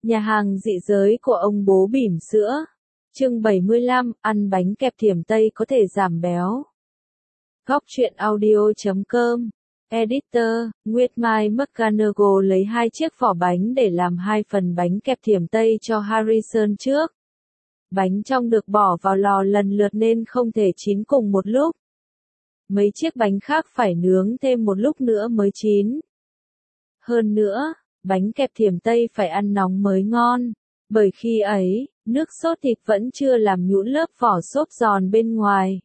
Nhà hàng dị giới của ông bố bỉm sữa. Chương 75, ăn bánh kẹp thiểm Tây có thể giảm béo. Góc truyện audio.com. Editor, Nguyệt Mai McGonagall lấy 2 chiếc vỏ bánh để làm 2 phần bánh kẹp thiểm Tây cho Harrison trước. Bánh trong được bỏ vào lò lần lượt nên không thể chín cùng một lúc. Mấy chiếc bánh khác phải nướng thêm một lúc nữa mới chín. Hơn nữa, bánh kẹp thiểm Tây phải ăn nóng mới ngon, bởi khi ấy, nước sốt thịt vẫn chưa làm nhũn lớp vỏ xốp giòn bên ngoài.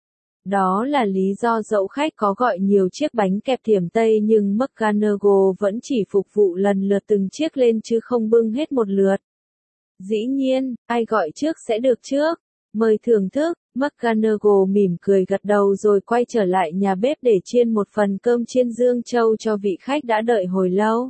Đó là lý do dẫu khách có gọi nhiều chiếc bánh kẹp thiểm Tây nhưng McGonagall vẫn chỉ phục vụ lần lượt từng chiếc lên chứ không bưng hết một lượt. Dĩ nhiên, ai gọi trước sẽ được trước. Mời thưởng thức. McGonagall mỉm cười gật đầu rồi quay trở lại nhà bếp để chiên một phần cơm chiên Dương Châu cho vị khách đã đợi hồi lâu.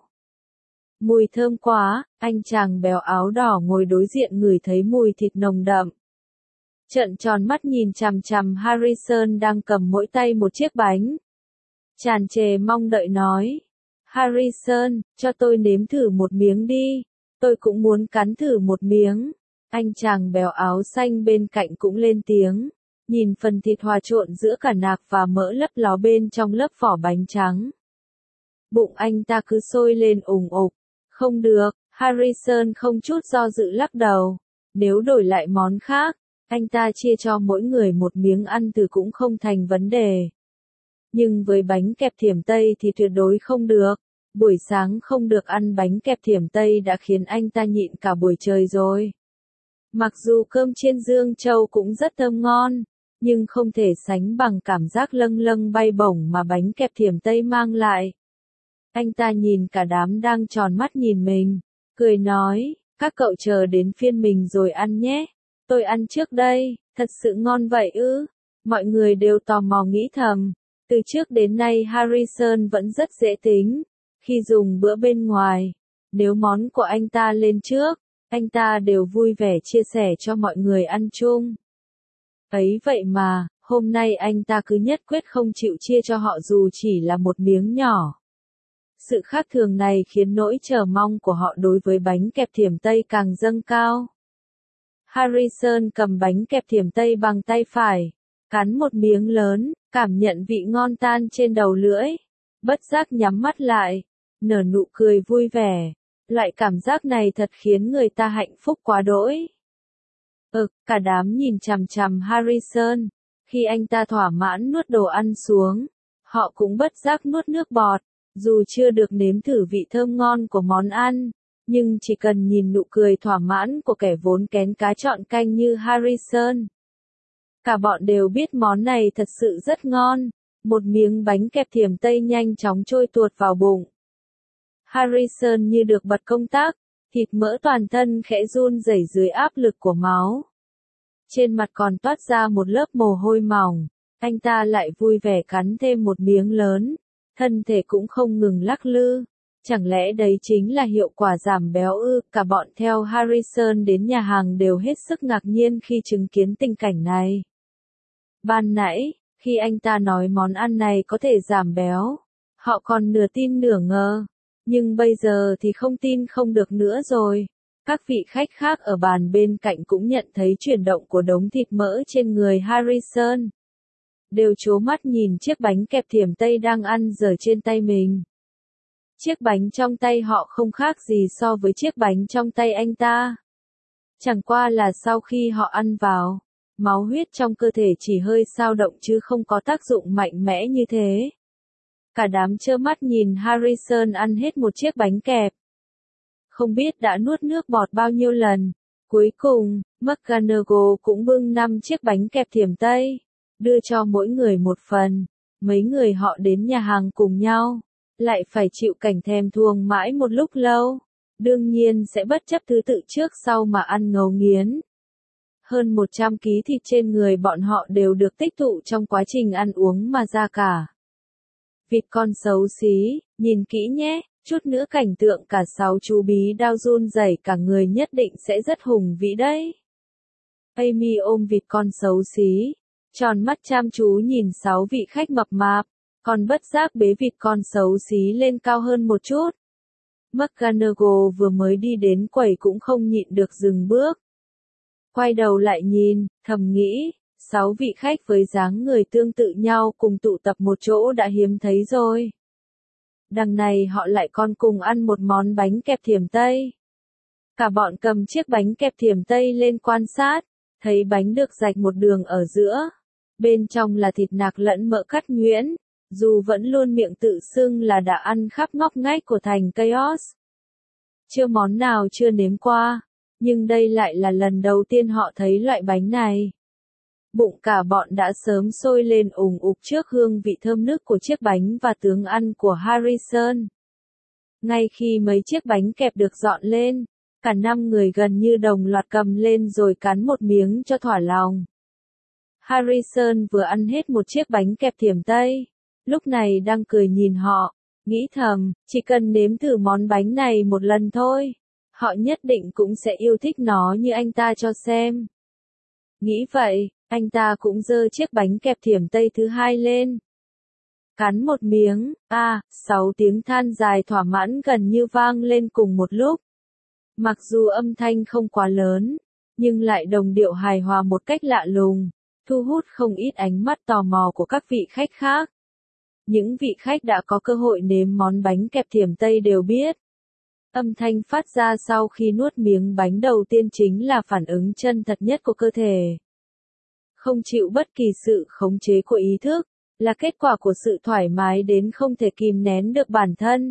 Mùi thơm quá, anh chàng béo áo đỏ ngồi đối diện ngửi thấy mùi thịt nồng đậm. Trợn tròn mắt nhìn chằm chằm Harrison đang cầm mỗi tay một chiếc bánh. Tràn trề mong đợi nói. Harrison, cho tôi nếm thử một miếng đi. Tôi cũng muốn cắn thử một miếng. Anh chàng béo áo xanh bên cạnh cũng lên tiếng. Nhìn phần thịt hòa trộn giữa cả nạc và mỡ lấp ló bên trong lớp vỏ bánh trắng. Bụng anh ta cứ sôi lên ủng ục. Không được, Harrison không chút do dự lắc đầu. Nếu đổi lại món khác, anh ta chia cho mỗi người một miếng ăn thử cũng không thành vấn đề. Nhưng với bánh kẹp thiểm Tây thì tuyệt đối không được. Buổi sáng không được ăn bánh kẹp thiểm Tây đã khiến anh ta nhịn cả buổi trời rồi. Mặc dù cơm chiên Dương Châu cũng rất thơm ngon, nhưng không thể sánh bằng cảm giác lâng lâng bay bổng mà bánh kẹp thiểm Tây mang lại. Anh ta nhìn cả đám đang tròn mắt nhìn mình, cười nói, các cậu chờ đến phiên mình rồi ăn nhé. Tôi ăn trước đây, thật sự ngon vậy ư? Mọi người đều tò mò nghĩ thầm. Từ trước đến nay Harrison vẫn rất dễ tính. Khi dùng bữa bên ngoài, nếu món của anh ta lên trước, anh ta đều vui vẻ chia sẻ cho mọi người ăn chung. Ấy vậy mà, hôm nay anh ta cứ nhất quyết không chịu chia cho họ dù chỉ là một miếng nhỏ. Sự khác thường này khiến nỗi chờ mong của họ đối với bánh kẹp thiểm Tây càng dâng cao. Harrison cầm bánh kẹp thiểm Tây bằng tay phải, cắn một miếng lớn, cảm nhận vị ngon tan trên đầu lưỡi, bất giác nhắm mắt lại, nở nụ cười vui vẻ. Loại cảm giác này thật khiến người ta hạnh phúc quá đỗi. Cả đám nhìn chằm chằm Harrison. Khi anh ta thỏa mãn nuốt đồ ăn xuống, họ cũng bất giác nuốt nước bọt. Dù chưa được nếm thử vị thơm ngon của món ăn, nhưng chỉ cần nhìn nụ cười thỏa mãn của kẻ vốn kén cá chọn canh như Harrison. Cả bọn đều biết món này thật sự rất ngon. Một miếng bánh kẹp thiểm Tây nhanh chóng trôi tuột vào bụng. Harrison như được bật công tắc, thịt mỡ toàn thân khẽ run rẩy dưới áp lực của máu. Trên mặt còn toát ra một lớp mồ hôi mỏng, anh ta lại vui vẻ cắn thêm một miếng lớn, thân thể cũng không ngừng lắc lư. Chẳng lẽ đấy chính là hiệu quả giảm béo ư? Cả bọn theo Harrison đến nhà hàng đều hết sức ngạc nhiên khi chứng kiến tình cảnh này. Ban nãy, khi anh ta nói món ăn này có thể giảm béo, họ còn nửa tin nửa ngờ. Nhưng bây giờ thì không tin không được nữa rồi. Các vị khách khác ở bàn bên cạnh cũng nhận thấy chuyển động của đống thịt mỡ trên người Harrison. Đều trố mắt nhìn chiếc bánh kẹp thiểm Tây đang ăn dở trên tay mình. Chiếc bánh trong tay họ không khác gì so với chiếc bánh trong tay anh ta. Chẳng qua là sau khi họ ăn vào, máu huyết trong cơ thể chỉ hơi dao động chứ không có tác dụng mạnh mẽ như thế. Cả đám trơ mắt nhìn Harrison ăn hết một chiếc bánh kẹp. Không biết đã nuốt nước bọt bao nhiêu lần. Cuối cùng, McGonagall cũng bưng 5 chiếc bánh kẹp thiểm Tây, đưa cho mỗi người một phần. Mấy người họ đến nhà hàng cùng nhau, lại phải chịu cảnh thèm thuồng mãi một lúc lâu. Đương nhiên sẽ bất chấp thứ tự trước sau mà ăn ngấu nghiến. Hơn 100 ký thịt trên người bọn họ đều được tích tụ trong quá trình ăn uống mà ra cả. Vịt con xấu xí, nhìn kỹ nhé, chút nữa cảnh tượng cả 6 chú bí đao run rẩy cả người nhất định sẽ rất hùng vĩ đấy. Amy ôm vịt con xấu xí, tròn mắt chăm chú nhìn 6 vị khách mập mạp, còn bất giác bế vịt con xấu xí lên cao hơn một chút. McGonagall vừa mới đi đến quầy cũng không nhịn được dừng bước. Quay đầu lại nhìn, thầm nghĩ, 6 vị khách với dáng người tương tự nhau cùng tụ tập một chỗ đã hiếm thấy rồi. Đằng này họ lại còn cùng ăn một món bánh kẹp thiểm Tây. Cả bọn cầm chiếc bánh kẹp thiểm Tây lên quan sát, thấy bánh được rạch một đường ở giữa. Bên trong là thịt nạc lẫn mỡ cắt nhuyễn, dù vẫn luôn miệng tự xưng là đã ăn khắp ngóc ngách của thành Chaos. Chưa món nào chưa nếm qua, nhưng đây lại là lần đầu tiên họ thấy loại bánh này. Bụng cả bọn đã sớm sôi lên ùng ục trước hương vị thơm nức của chiếc bánh và tướng ăn của Harrison. Ngay khi mấy chiếc bánh kẹp được dọn lên, cả 5 người gần như đồng loạt cầm lên rồi cắn một miếng cho thỏa lòng. Harrison vừa ăn hết một chiếc bánh kẹp thiểm Tây, lúc này đang cười nhìn họ, nghĩ thầm, chỉ cần nếm thử món bánh này một lần thôi, họ nhất định cũng sẽ yêu thích nó như anh ta cho xem. Nghĩ vậy, anh ta cũng giơ chiếc bánh kẹp thiểm Tây thứ hai lên. Cắn một miếng, 6 tiếng than dài thỏa mãn gần như vang lên cùng một lúc. Mặc dù âm thanh không quá lớn, nhưng lại đồng điệu hài hòa một cách lạ lùng, thu hút không ít ánh mắt tò mò của các vị khách khác. Những vị khách đã có cơ hội nếm món bánh kẹp thiểm Tây đều biết. Âm thanh phát ra sau khi nuốt miếng bánh đầu tiên chính là phản ứng chân thật nhất của cơ thể. Không chịu bất kỳ sự khống chế của ý thức, là kết quả của sự thoải mái đến không thể kìm nén được bản thân.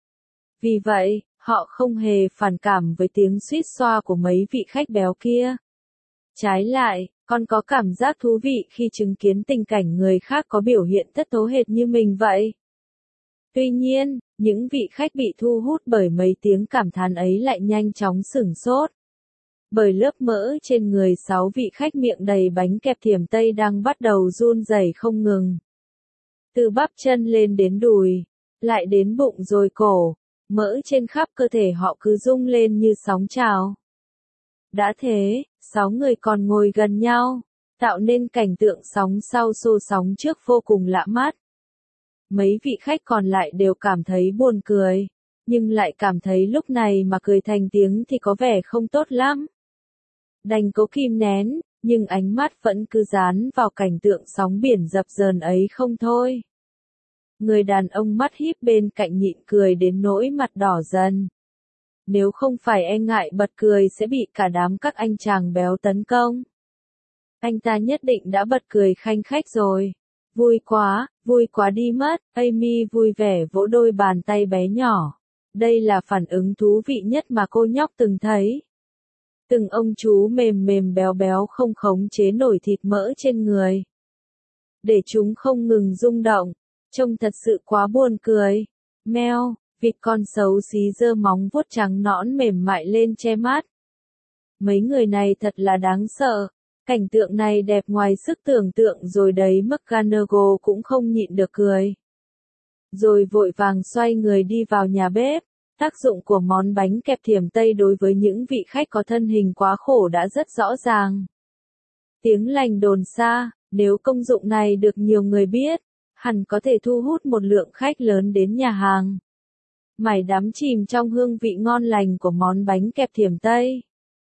Vì vậy, họ không hề phản cảm với tiếng suýt xoa của mấy vị khách béo kia. Trái lại, còn có cảm giác thú vị khi chứng kiến tình cảnh người khác có biểu hiện thất thố hệt như mình vậy. Tuy nhiên, những vị khách bị thu hút bởi mấy tiếng cảm thán ấy lại nhanh chóng sửng sốt. Bởi lớp mỡ trên người 6 vị khách miệng đầy bánh kẹp thiểm Tây đang bắt đầu run rẩy không ngừng. Từ bắp chân lên đến đùi, lại đến bụng rồi cổ, mỡ trên khắp cơ thể họ cứ rung lên như sóng trào. Đã thế, 6 người còn ngồi gần nhau, tạo nên cảnh tượng sóng sau xô sóng trước vô cùng lạ mắt. Mấy vị khách còn lại đều cảm thấy buồn cười, nhưng lại cảm thấy lúc này mà cười thành tiếng thì có vẻ không tốt lắm. Đành cố kìm nén, nhưng ánh mắt vẫn cứ dán vào cảnh tượng sóng biển dập dờn ấy không thôi. Người đàn ông mắt híp bên cạnh nhịn cười đến nỗi mặt đỏ dần. Nếu không phải e ngại bật cười sẽ bị cả đám các anh chàng béo tấn công, anh ta nhất định đã bật cười khanh khách rồi. Vui quá đi mất, Amy vui vẻ vỗ đôi bàn tay bé nhỏ. Đây là phản ứng thú vị nhất mà cô nhóc từng thấy. Từng ông chú mềm mềm béo béo không khống chế nổi thịt mỡ trên người, để chúng không ngừng rung động, trông thật sự quá buồn cười. Meo, vịt con xấu xí giơ móng vuốt trắng nõn mềm mại lên che mắt. Mấy người này thật là đáng sợ. Cảnh tượng này đẹp ngoài sức tưởng tượng rồi đấy, McGonagall cũng không nhịn được cười. Rồi vội vàng xoay người đi vào nhà bếp. Tác dụng của món bánh kẹp thiểm Tây đối với những vị khách có thân hình quá khổ đã rất rõ ràng. Tiếng lành đồn xa, nếu công dụng này được nhiều người biết, hẳn có thể thu hút một lượng khách lớn đến nhà hàng. Mải đắm chìm trong hương vị ngon lành của món bánh kẹp thiểm Tây.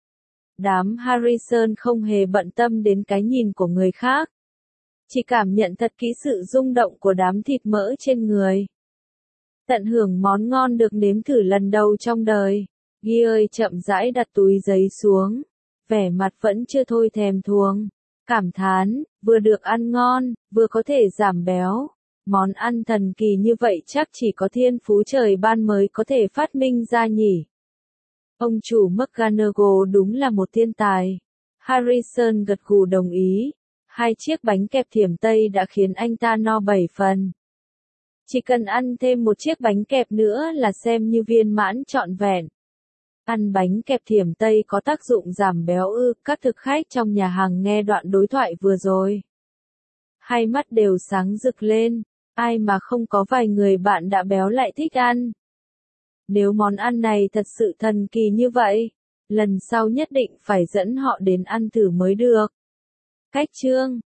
Đám Harrison không hề bận tâm đến cái nhìn của người khác. Chỉ cảm nhận thật kỹ sự rung động của đám thịt mỡ trên người. Tận hưởng món ngon được nếm thử lần đầu trong đời. Ghi ơi chậm rãi đặt túi giấy xuống. Vẻ mặt vẫn chưa thôi thèm thuồng. Cảm thán, vừa được ăn ngon, vừa có thể giảm béo. Món ăn thần kỳ như vậy chắc chỉ có thiên phú trời ban mới có thể phát minh ra nhỉ. Ông chủ McGonagall đúng là một thiên tài. Harrison gật gù đồng ý. 2 chiếc bánh kẹp thiểm Tây đã khiến anh ta no 7 phần. Chỉ cần ăn thêm một chiếc bánh kẹp nữa là xem như viên mãn trọn vẹn. Ăn bánh kẹp thiểm Tây có tác dụng giảm béo ư? Các thực khách trong nhà hàng nghe đoạn đối thoại vừa rồi, hai mắt đều sáng rực lên. Ai mà không có vài người bạn đã béo lại thích ăn. Nếu món ăn này thật sự thần kỳ như vậy, lần sau nhất định phải dẫn họ đến ăn thử mới được. Cách chương